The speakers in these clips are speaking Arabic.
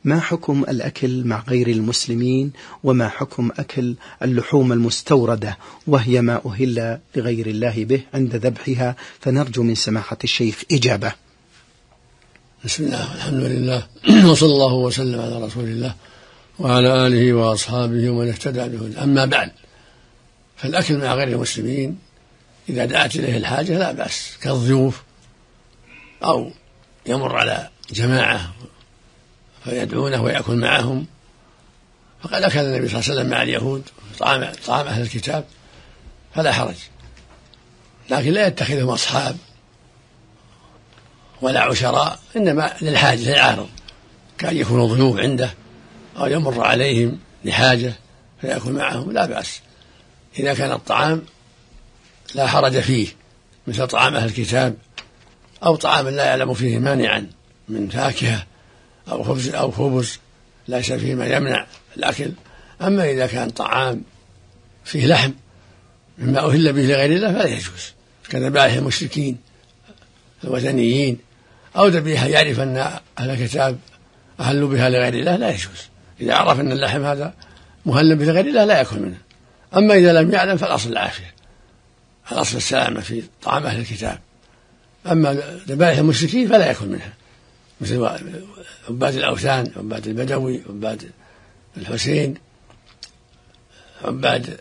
ما حكم الأكل مع غير المسلمين، وما حكم أكل اللحوم المستوردة وهي ما أهل لغير الله به عند ذبحها؟ فنرجو من سماحة الشيخ إجابة. بسم الله والحمد لله وصلى الله وسلم على رسول الله وعلى آله وأصحابه ومن اهتدى بهداه. أما بعد، فالأكل مع غير المسلمين إذا دعت إليه الحاجة لا بأس، كالضيوف أو يمر على جماعة فيدعونه ويأكل معهم، فقد أكل النبي صلى الله عليه وسلم مع اليهود طعام أهل الكتاب فلا حرج، لكن لا يتخذهم أصحاب ولا عشراء، إنما للحاجة للعارض، كأن يكونوا ضيوف عنده أو يمر عليهم لحاجة فيأكل معهم لا بأس، إذا كان الطعام لا حرج فيه مثل طعام أهل الكتاب أو طعام لا يعلم فيه مانعا من فاكهة أو خبز ليس فيه ما يمنع الأكل. أما إذا كان طعام فيه لحم مما أهل به لغير الله فلا يجوز، كذبائح المشركين الوثنيين أو ذبيحة يعرف أن أهل الكتاب أهلوا بها لغير الله لا يجوز، إذا عرف أن اللحم هذا مهل به لغير الله لا يأكل منه. أما إذا لم يعلم فالأصل العافية، الأصل السلامة في طعام أهل الكتاب. أما ذبائح المشركين فلا يأكل منها، مثل عباد الأوثان، عباد البدوي، عباد الحسين، عباد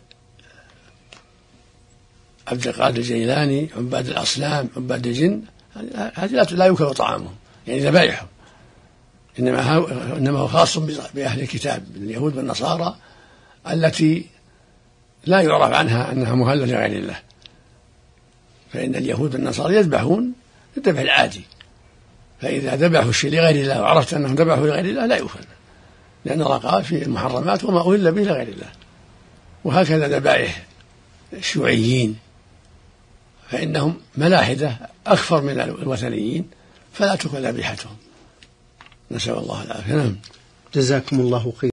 عبد القادر الجيلاني، عباد الأصنام، عباد الجن، هذه لا يؤكل طعامهم، يعني ذبائحهم، إنما هو خاص بأهل الكتاب اليهود والنصارى التي لا يعرف عنها أنها مهلة لغير الله. فإن اليهود والنصارى يذبحون الذبح العادي، فإذا ذبحوا الشيء لغير الله وعرفت أنهم ذبحوا لغير الله لا يؤكل، لأن الله قال في المحرمات وما أهل به لغير الله. وهكذا ذبائح الشيوعيين فإنهم ملاحدة أكثر من الوثنيين فلا تؤكل ذبيحتهم، نسأل الله العافية. جزاكم الله خير.